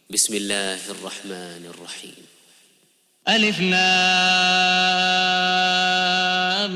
بسم الله الرحمن الرحيم. ألف لام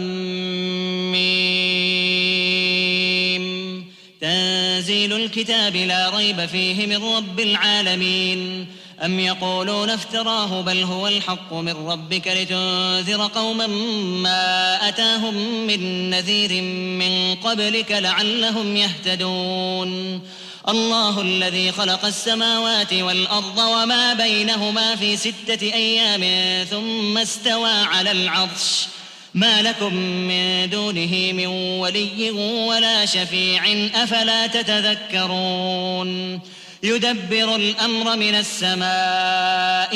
ميم. تنزيل الكتاب لا ريب فيه من رب العالمين. أم يقولون افتراه بل هو الحق من ربك لتنذر قوما ما أتاهم من نذير من قبلك لعلهم يهتدون. الله الذي خلق السماوات والأرض وما بينهما في 6 أيام ثم استوى على العرش ما لكم من دونه من ولي ولا شفيع أفلا تتذكرون. يدبر الأمر من السماء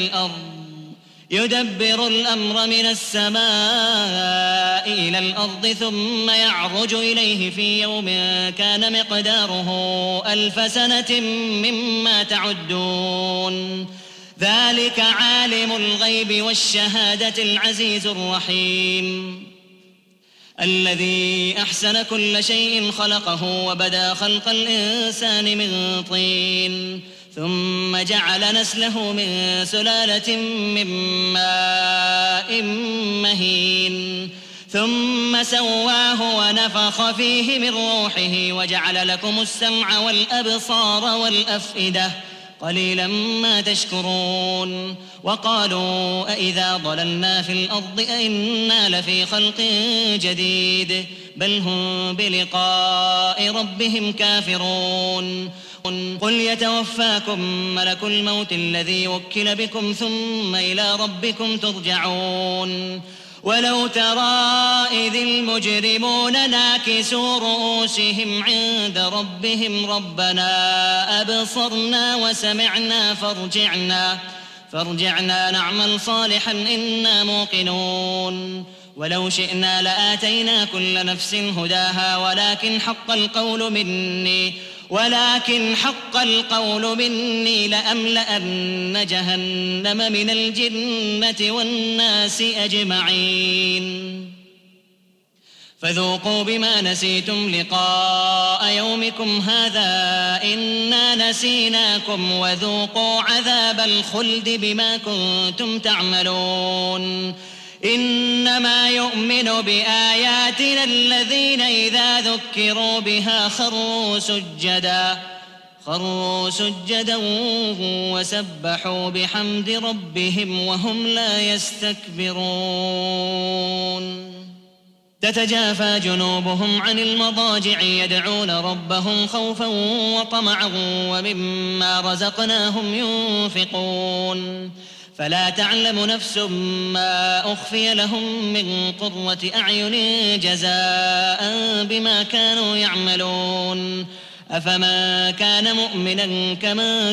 إلى الأرض ثم يعرج إليه في يوم كان مقداره 1000 سنة مما تعدون. ذلك عالم الغيب والشهادة العزيز الرحيم. الذي أحسن كل شيء خلقه وبدأ خلق الإنسان من طين ثم جعل نسله من سلالة من ماء مهين ثم سواه ونفخ فيه من روحه وجعل لكم السمع والأبصار والأفئدة قليلا ما تشكرون. وقالوا أإذا ضللنا في الأرض أإنا لفي خلق جديد بل هم بلقاء ربهم كافرون. قل يتوفاكم ملك الموت الذي وكل بكم ثم إلى ربكم ترجعون. ولو ترى إذ المجرمون ناكسوا رؤوسهم عند ربهم ربنا أبصرنا وسمعنا فارجعنا نعمل صالحا إنا موقنون. ولو شئنا لآتينا كل نفس هداها ولكن حق القول مني لأملأن جهنم من الجنة والناس أجمعين. فذوقوا بما نسيتم لقاء يومكم هذا إنا نسيناكم وذوقوا عذاب الخلد بما كنتم تعملون. إنما يؤمن بآياتنا الذين إذا ذكروا بها خروا سجدا وسبحوا بحمد ربهم وهم لا يستكبرون. تتجافى جنوبهم عن المضاجع يدعون ربهم خوفا وطمعا ومما رزقناهم ينفقون. فلا تعلم نفس ما أخفي لهم من قرة أعين جزاء بما كانوا يعملون. أفمن كان مؤمنا كمن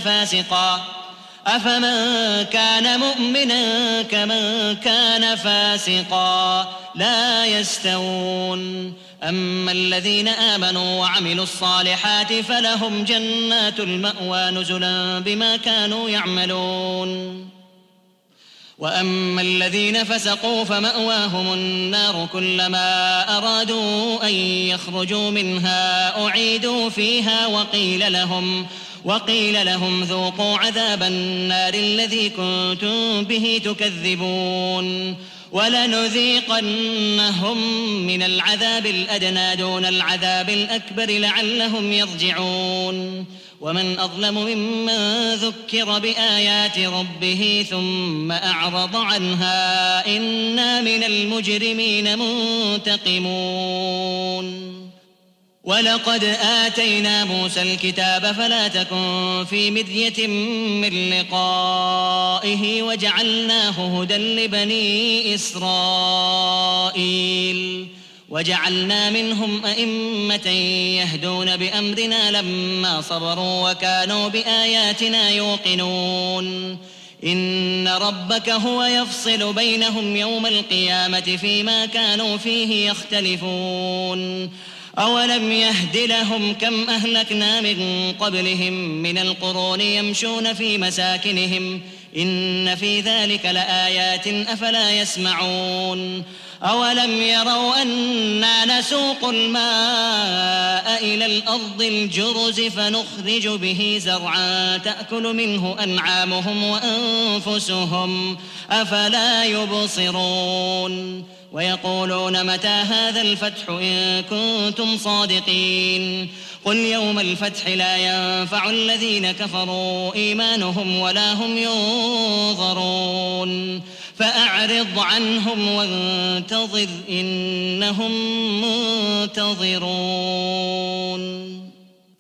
كان فاسقا لا يستوون. أما الذين آمنوا وعملوا الصالحات فلهم جنات المأوى نزلا بما كانوا يعملون. وأما الذين فسقوا فمأواهم النار كلما أرادوا أن يخرجوا منها أعيدوا فيها وقيل لهم ذوقوا عذاب النار الذي كنتم به تكذبون. ولنذيقنهم من العذاب الأدنى دون العذاب الأكبر لعلهم يرجعون. ومن أظلم ممن ذكر بآيات ربه ثم أعرض عنها إنا من المجرمين منتقمون. ولقد آتينا موسى الكتاب فلا تكن في مرية من لقائه وجعلناه هدى لبني إسرائيل. وجعلنا منهم أئمة يهدون بأمرنا لما صبروا وكانوا بآياتنا يوقنون. إن ربك هو يفصل بينهم يوم القيامة فيما كانوا فيه يختلفون. أولم يهد لهم كم أهلكنا من قبلهم من القرون يمشون في مساكنهم إن في ذلك لآيات أفلا يسمعون. أولم يروا أنا نسوق الماء إلى الأرض الجرز فنخرج به زرعا تأكل منه أنعامهم وأنفسهم أفلا يبصرون ويقولون متى هذا الفتح إن كنتم صادقين قل يوم الفتح لا ينفع الذين كفروا إيمانهم ولا هم ينظرون فأعرض عنهم وانتظر إنهم منتظرون.